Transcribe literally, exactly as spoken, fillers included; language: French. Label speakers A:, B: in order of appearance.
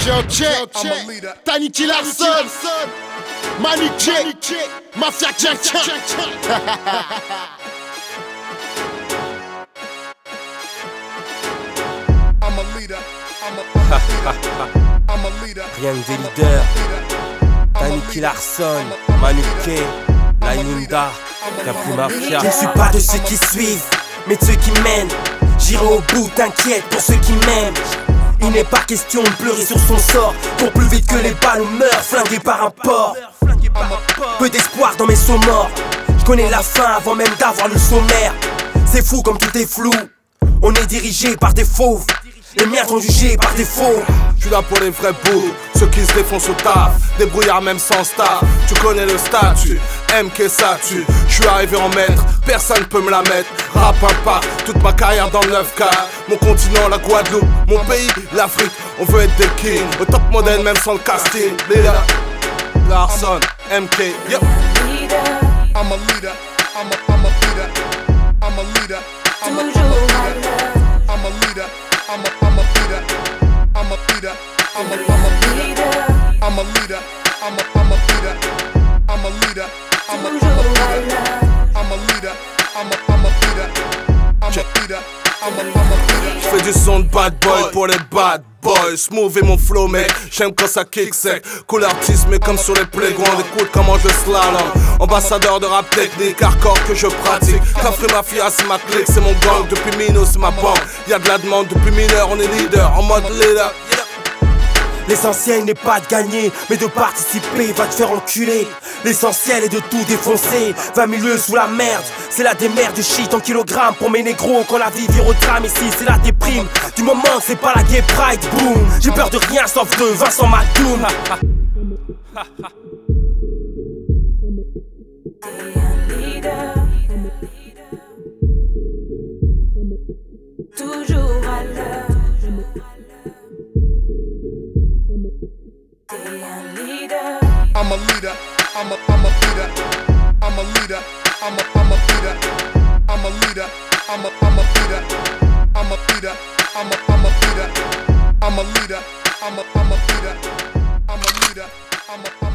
A: check, Tiny Larson, Manu K, Mafia Jack.
B: Rien que des leaders, Tiny Larson, Manu K, Laïnda, Capri Mafia.
C: Je ne suis pas de ceux qui suivent, mais de ceux qui mènent. J'irai au bout, t'inquiète, pour ceux qui m'aiment. Il n'est pas question de pleurer sur son sort. Cours plus vite que les ballons meurent, flingués par un porc. Peu d'espoir dans mes sauts morts. Je connais la fin avant même d'avoir le sommaire. C'est fou comme tout est flou. On est dirigé par des fauves. Les miens sont jugés par défaut.
D: Je suis là pour les vrais bouts, ceux qui se défoncent au taf, débrouillards même sans staff. Tu connais le statut, M K ça tue. Je suis arrivé en maître, personne peut me la mettre. Rap impact, toute ma carrière dans le neuf K. Mon continent, la Guadeloupe, mon pays, l'Afrique. On veut être des kings, au top modèle même sans le casting. Leader, Larson, M K, yep. I'm a leader, I'm a, I'm a leader, I'm a leader, I'm a, I'm a leader, I'm a leader, I'm a, I'm a leader, I'm a leader, I'm a, I'm a leader, I'm a leader, I'm a, I'm a leader, I'm a leader, I'm a, I'm a leader, I'm a leader, I'm a, I'm a leader, I'm a leader, I'm a, I'm a leader. J'fais du son de bad boy pour les bad boys. Smooth et mon flow mec, j'aime quand ça kick sec. Cool artiste mais comme sur les playgrounds. Écoute comment je slalom. Ambassadeur de rap technique, hardcore que je pratique. Capri Mafia c'est ma clique, c'est mon gang. Depuis Mino c'est ma banque. Y'a de la demande depuis mineur, on est leader en mode leader.
C: L'essentiel n'est pas de gagner, mais de participer, va te faire enculer. L'essentiel est de tout défoncer, vingt mille sous la merde. C'est la démerde de shit en kilogrammes pour mes négros. Quand la vie vire au drame ici, c'est la déprime. Du moment que c'est pas la gay pride, boom. J'ai peur de rien sauf de Vincent Madoum.
E: T'es un leader, toujours à l'heure. I'm a leader, I'm a, I'm a leader, I'm a leader, I'm a, I'm a leader, I'm a leader, I'm a, I'm a leader, I'm a leader, I'm a, I'm a leader, I'm a leader, I'm a, I'm a leader, I'm a leader, I'm a